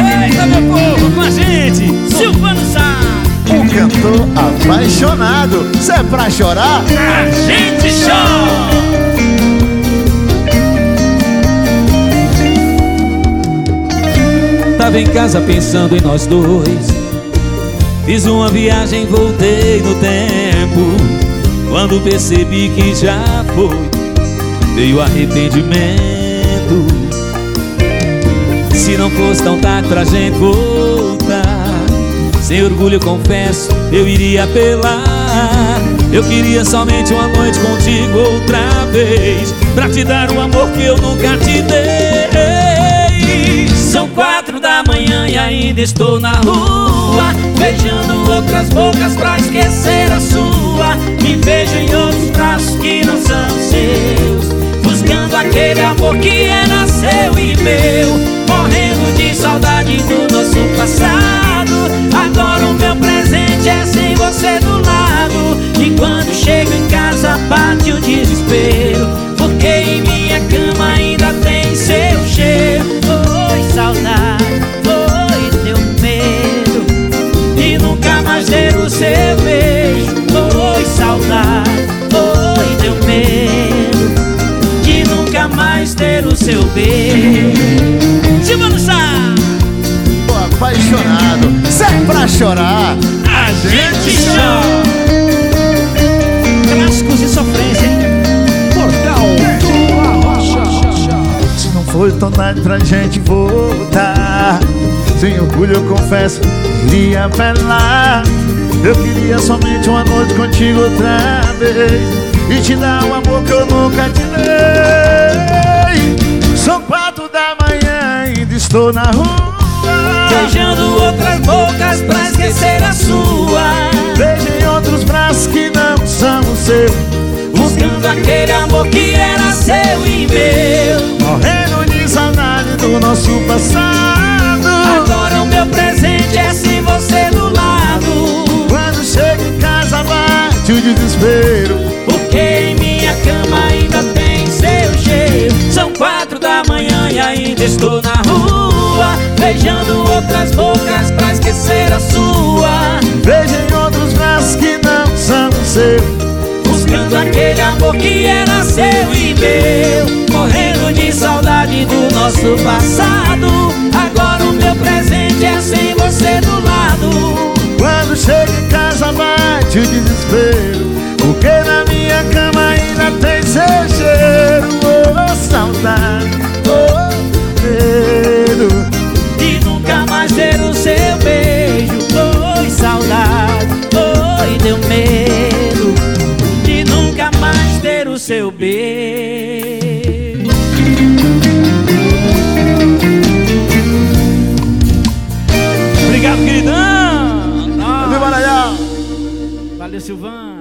Eita, meu povo, com a gente, Silvano Sá, o cantor apaixonado. Se é pra chorar, a gente chora. Tava em casa pensando em nós dois. Fiz uma viagem, voltei no tempo. Quando percebi que já foi, veio arrependimento. Se não fosse tão tarde pra gente voltar, sem orgulho eu confesso, eu iria apelar. Eu queria somente uma noite contigo outra vez, pra te dar um amor que eu nunca te dei. São 4 da manhã e ainda estou na rua, beijando outras bocas pra esquecer a sua. Me vejo em outros braços que não são seus, buscando aquele amor que era seu e meu, morrendo de saudade do nosso passado. Agora o meu presente é sem você do lado, e quando chego em casa bate o desespero, porque em minha cama ainda tem seu cheiro. Foi saudade, foi teu medo de nunca mais ter o seu beijo. Foi saudade, foi teu medo de nunca mais ter o seu beijo. Silvano Sá, o apaixonado. Se é pra chorar, a gente chora. Clássicos de sofrência, hein? Portal do Arrocha. Se não for tão tarde pra gente voltar, sem orgulho eu confesso, iria apelar. Eu queria somente uma noite contigo outra vez, e te dar um amor que eu nunca te dei. São 4 da manhã, ainda estou na rua, beijando outras bocas pra esquecer a sua. beijo em outros braços que não são seus, buscando aquele amor que era seu e meu, morrendo de saudade do nosso passado. agora o meu presente é sem você do lado. Quando chego em casa bate o desespero, Porque em minha cama ainda tem seu cheiro. São 4 da manhã e ainda estou na rua, beijando outras bocas pra esquecer a sua. beijo em outros braços que não são seus, Buscando aquele amor que era seu e meu, morrendo de saudade do nosso passado. Agora o meu presente é sem você do lado. Quando chego em casa bate o desespero, porque na minha cama ainda tem seu cheiro. Oh, saudade, oh, medo De nunca mais ter o seu beijo. Foi saudade, foi teu medo de nunca mais ter o seu beijo. Obrigado, queridão. do Maranhão. Valeu, Silvano.